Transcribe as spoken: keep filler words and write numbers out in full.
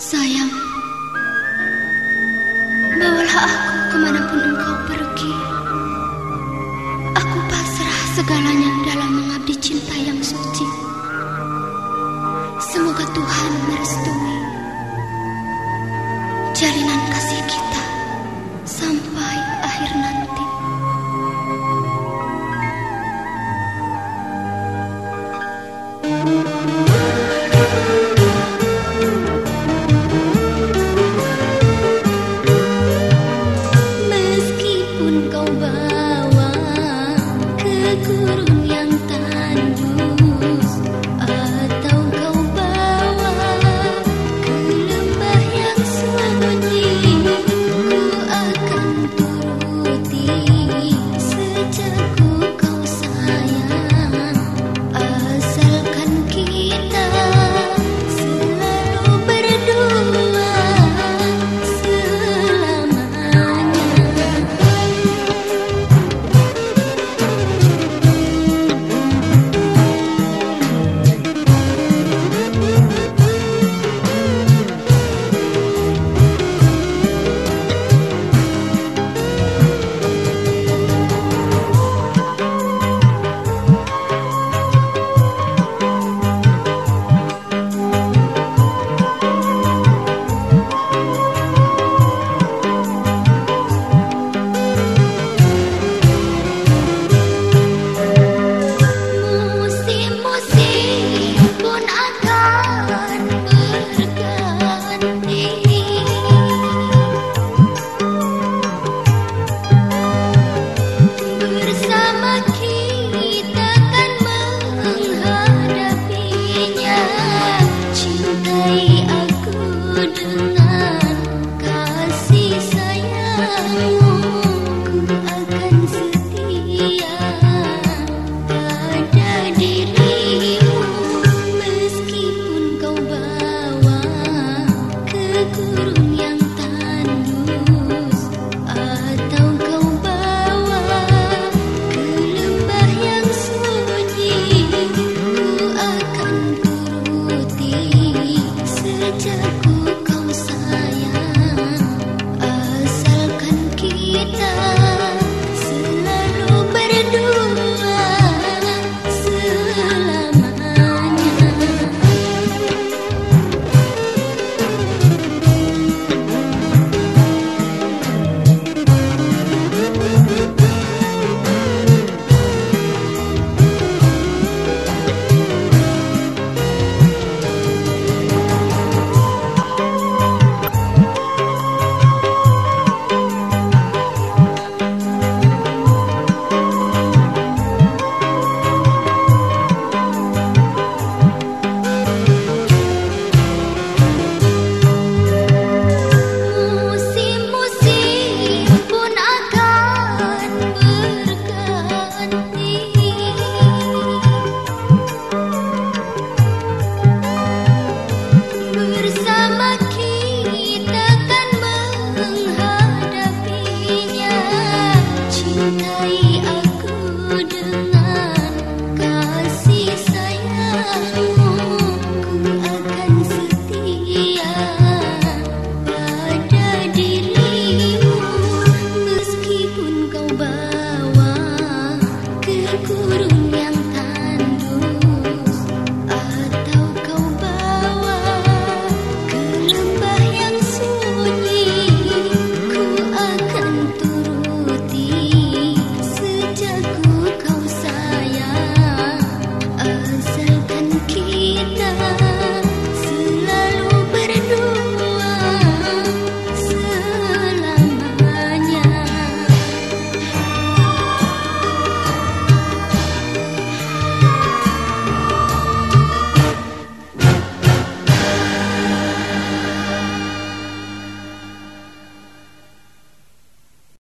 Sayang, bawalah aku kemanapun engkau pergi. Aku pasrah segalanya dalam mengabdi cinta yang suci. Semoga Tuhan merestui jalinan kasih kita sampai akhir nanti. Meskipun kau bawa ke gurun yang tandus, atau kau bawa ke lembah yang sunyi, ku akan turuti sejak ku kau sayang. Asalkan kita selalu berdua selamanya. Musim-musim pun akan berganti, bersama kita kan menghadapinya. Cintai aku dengan kasih sayangmu, ku akan setia pada dirimu. Meskipun kau bawa ke gurun yang tandus, atau kau bawa ke lembah yang sunyi, ku akan turuti sejak ku kau sayang. Asalkan kita selalu berdua selamanya. Musim-musim pun akan berganti, bersama kita kan menghadapinya. Cintai aku dengan kasih sayangmu, ku akan setia pada dirimu. Meskipun kau bawa ke gurun